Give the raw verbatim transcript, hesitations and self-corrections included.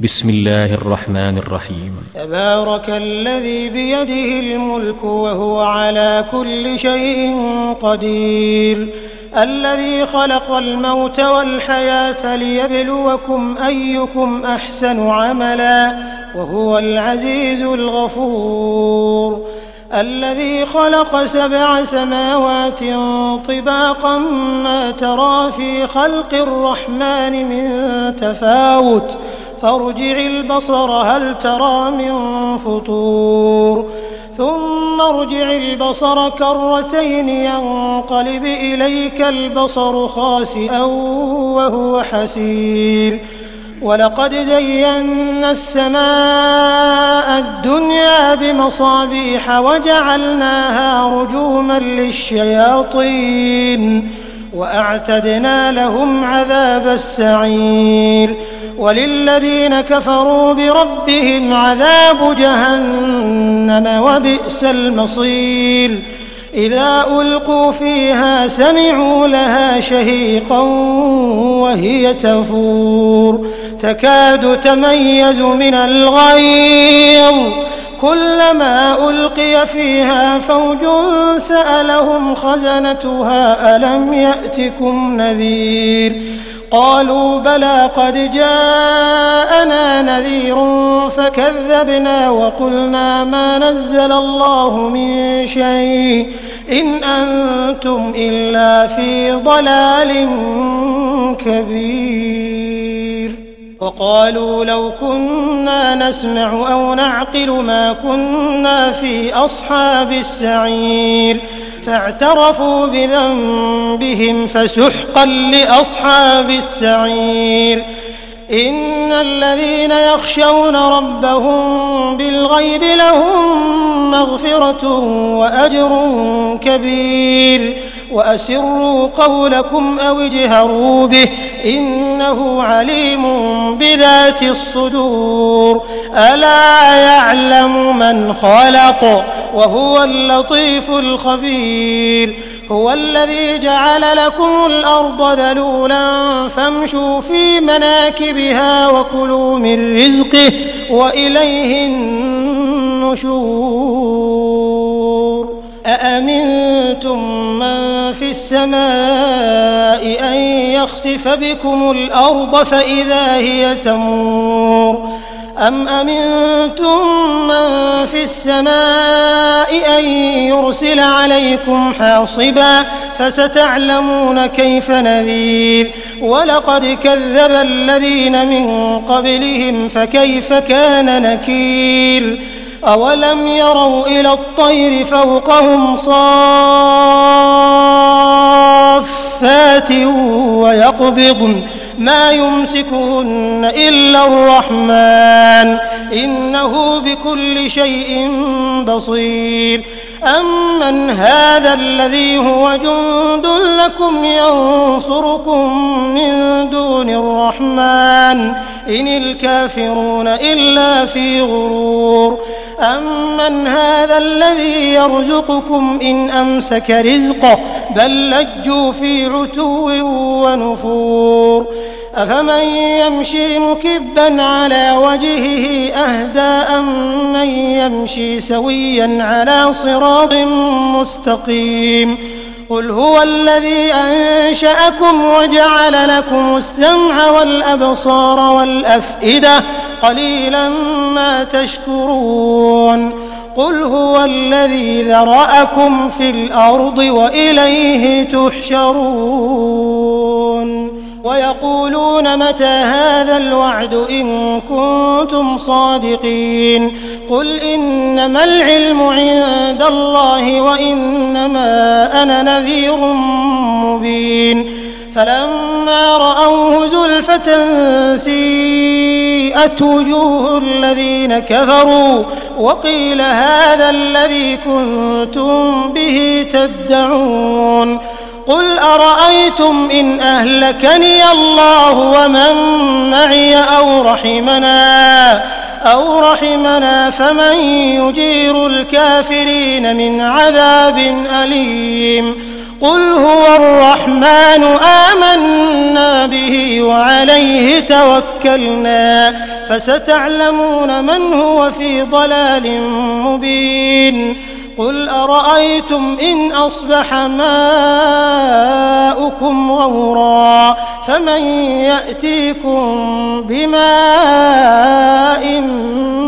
بسم الله الرحمن الرحيم. تبارك الذي بيده الملك وهو على كل شيء قدير، الذي خلق الموت والحياة ليبلوكم أيكم أحسن عملا وهو العزيز الغفور، الذي خلق سبع سماوات طباقا ما ترى في خلق الرحمن من تفاوت فارجع البصر هل ترى من فطور ثم ارجع البصر كرتين ينقلب إليك البصر خاسئا وهو حسير، ولقد زينا السماء الدنيا بمصابيح وجعلناها رجوما للشياطين وأعتدنا لهم عذاب السعير، وللذين كفروا بربهم عذاب جهنم وبئس المصير، إذا ألقوا فيها سمعوا لها شهيقا وهي تفور تكاد تميز من الغيظ كلما ألقي فيها فوج سألهم خزنتها ألم يأتكم نذير قالوا بلى قد جاءنا نذير فكذبنا وقلنا ما نزل الله من شيء إن أنتم إلا في ضلال كبير، وقالوا لو كنا نسمع أو نعقل ما كنا في أصحاب السعير، فاعترفوا بذنبهم فسحقا لأصحاب السعير، إن الذين يخشون ربهم بالغيب لهم مغفرة وأجر كبير، وأسروا قولكم أو اجهروا به إنه عليم بذات الصدور، ألا يعلم من خلق وهو اللطيف الخبير، هو الذي جعل لكم الأرض ذلولا فامشوا في مناكبها وكلوا من رزقه وإليه النشور، أأمنتم من في السماء أن يخسف بكم الأرض فإذا هي تمور، أم أمنتم من في السماء أن يرسل عليكم حاصبا فستعلمون كيف نذير، ولقد كذب الذين من قبلهم فكيف كان نكير، أولم يروا إلى الطير فوقهم صافات ويقبضن ما يمسكهن إلا الرحمن إنه بكل شيء بصير، أمن هذا الذي هو جند لكم ينصركم من دون الرحمن إن الكافرون إلا في غرور، أمن هذا الذي يرزقكم إن أمسك رزقه بل لجوا في عتو ونفور، أفمن يمشي مكبا على وجهه أهدى أم من يمشي سويا على صراط مستقيم، قل هو الذي أنشأكم وجعل لكم السمع والأبصار والأفئدة قليلا ما تشكرون، قل هو الذي ذرأكم في الأرض وإليه تحشرون، ويقولون متى هذا الوعد إن كنتم صادقين، قل إنما العلم عند الله وإنما أنا نذير مبين، فلما رأوه زلفة سيئت وجوه الذين كفروا وقيل هذا الذي كنتم به تدعون، قل أرأيتم إن أهلكني الله ومن معي أو رحمنا أو رحمنا فمن يجير الكافرين من عذاب أليم، قل هو الرحمن آمنا به وعليه توكلنا فستعلمون من هو في ضلال مبين قل أرأيتم إن أصبح ماؤكم غورا فمن يأتيكم بماء